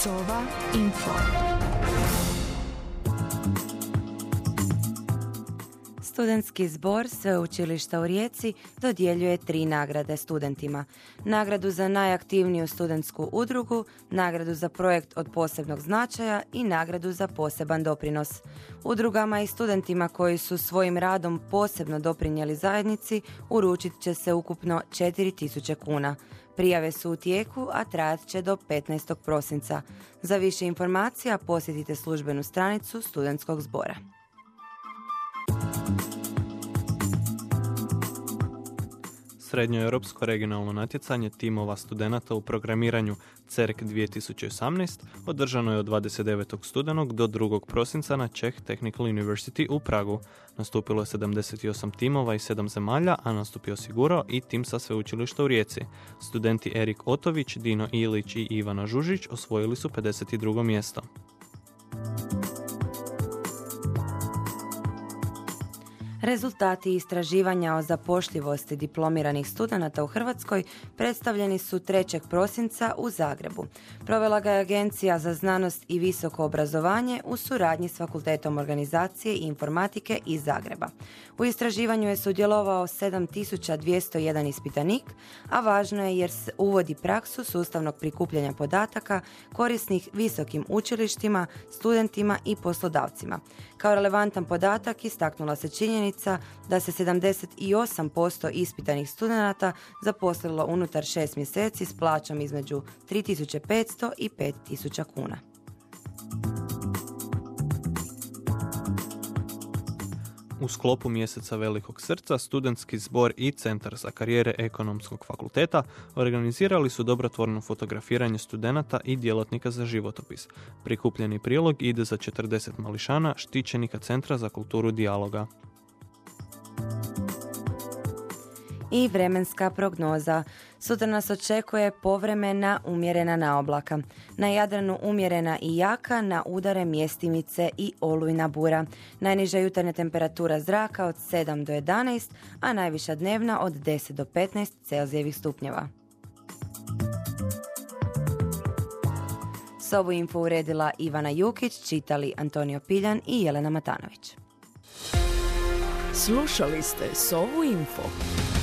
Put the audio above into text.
Sova Info. Studentski zbor Sveučilišta u Rijeci dodjeljuje 3 nagrade studentima. Nagradu za najaktivniju studentsku udrugu, nagradu za projekt od posebnog značaja i nagradu za poseban doprinos. Udrugama i studentima koji su svojim radom posebno doprinijeli zajednici uručit će se ukupno 4.000 kuna. Prijave su u tijeku, a trajat će do 15. prosinca. Za više informacija posjetite službenu stranicu Studentskog zbora. Srednjoeuropsko regionalno natjecanje timova studenata u programiranju CERC 2018 održano je od 29. studenog do 2. prosinca na Czech Technical University u Pragu. Nastupilo je 78 timova iz 7 zemalja, a nastup je osigurao i tim sa Sveučilišta u Rijeci. Studenti Erik Otović, Dino Ilić i Ivana Žužić osvojili su 52. mjesto. Rezultati istraživanja o zapošljivosti diplomiranih studenata u Hrvatskoj predstavljeni su 3. prosinca u Zagrebu. Provela ga je Agencija za znanost i visoko obrazovanje u suradnji s Fakultetom organizacije i informatike iz Zagreba. U istraživanju je sudjelovao 7.201 ispitanik, a važno je jer se uvodi praksu sustavnog prikupljanja podataka korisnih visokim učilištima, studentima i poslodavcima. Kao relevantan podatak istaknula se činjenica da se 78% ispitanih studenata zaposlilo unutar 6 mjeseci s plaćom između 3.500 i 5.000 kuna. U sklopu mjeseca Velikog srca, Studentski zbor i Centar za karijere Ekonomskog fakulteta organizirali su dobrotvorno fotografiranje studenata i djelatnika za životopis. Prikupljeni prilog ide za 40 mališana, štićenika Centra za kulturu dijaloga. I vremenska prognoza. Sutra nas očekuje povremena umjerena naoblaka. Na Jadranu umjerena i jaka, na udare mjestimice i olujna bura. Najniža jutarnja temperatura zraka od 7 do 11, a najviša dnevna od 10 do 15 Celzijevih stupnjeva. Sovu info uredila Ivana Jukić, čitali Antonio Piljan i Jelena Matanović. Slušali ste Sovu info.